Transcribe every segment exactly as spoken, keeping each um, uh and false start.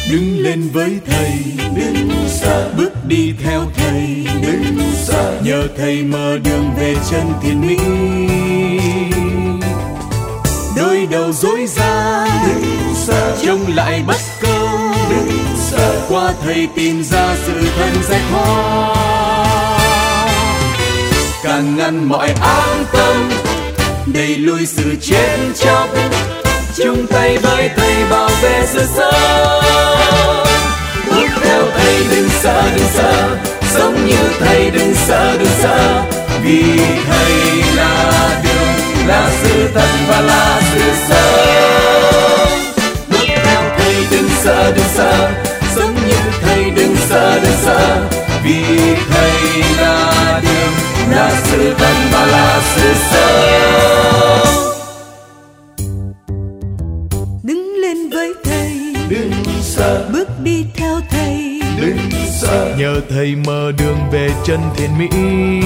Đứng lên với thầy, đứng xa, bước đi theo thầy, đứng xa, nhờ thầy mở đường về chân thiện mỹ. Đôi đầu dối gian, đứng xa, chống lại bất công, đứng xa, qua thầy tìm ra sự thân giải thoát. Càng ngăn mọi ác tâm, đẩy lùi sự chết chóc, chung tay với thầy bảo vệ sự sống. Bước theo thầy đừng sợ đừng sợ, sống như thầy đừng sợ đừng sợ, vì thầy là đường, là sự thật và là sự sống. Bước theo thầy đừng sợ đừng sợ, sống như thầy đừng sợ đừng sợ, vì thầy là đường, là sự thật và là sự sống. Đứng lên với thầy, đứng xa, bước đi theo thầy, đứng xa, nhờ thầy mở đường về chân thiện mỹ.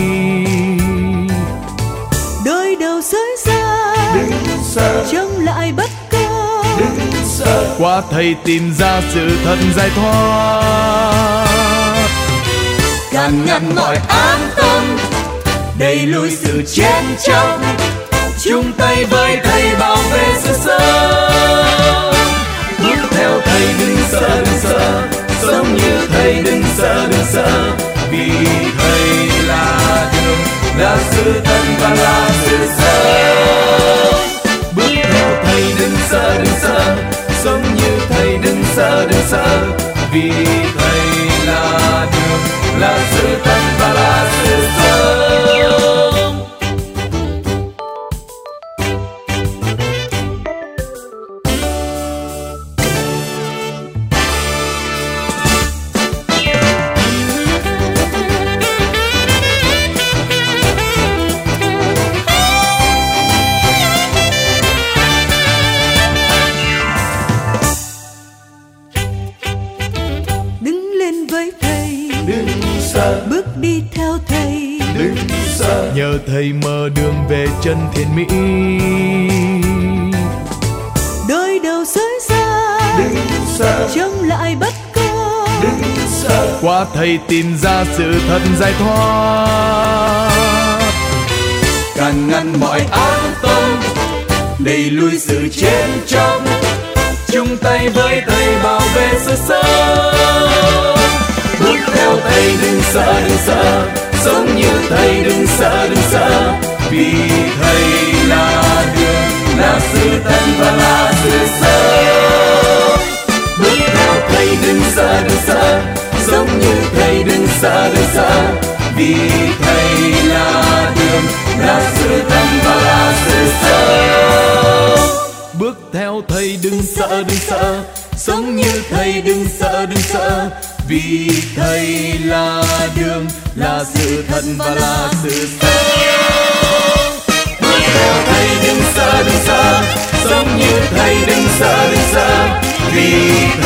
đôi đầu dối gian, đứng xa, chống lại bất công, đứng xa, qua thầy tìm ra sự thật giải thoát. Càng ngăn mọi ác tâm, đẩy lùi sự chết chóc, chung tay với thầy bảo vệ sự sống. Bước theo thầy đừng sợ đừng sợ, sống như thầy đừng sợ đừng sợ, vì thầy là đường, là sự thật và là sự sống. Bước theo thầy đừng sợ đừng sợ, sống như thầy đừng sợ đừng sợ, vì thầy là đường, là sự thật và là sự sống. đứng lên với thầy, đứng xa, bước đi theo thầy, đứng xa, nhờ thầy mở đường về chân thiện mỹ. đôi đầu dối gian, đứng xa, chống lại bất công, đứng xa, Qua thầy tìm ra sự thật giải thoát. Càng ngăn mọi ác tâm, đẩy lùi sự chết chóc, chung tay với thầy bảo vệ sự sống. Bước theo thầy đừng sợ đừng sợ, sống như thầy đừng sợ đừng sợ, vì thầy là đường, là sự thật và là sự sống. Bước theo thầy đừng sợ đừng sợ, sống như thầy đừng sợ đừng sợ, vì thầy là đường, là sự thật và là sự sống. Bước theo thầy đừng sợ đừng sợ, sống như thầy đừng sợ đừng sợ, vì thầy là đường, là sự thật và là sự sống. Bước theo thầy đừng sợ đừng sợ, sống như thầy đừng sợ đừng sợ, vì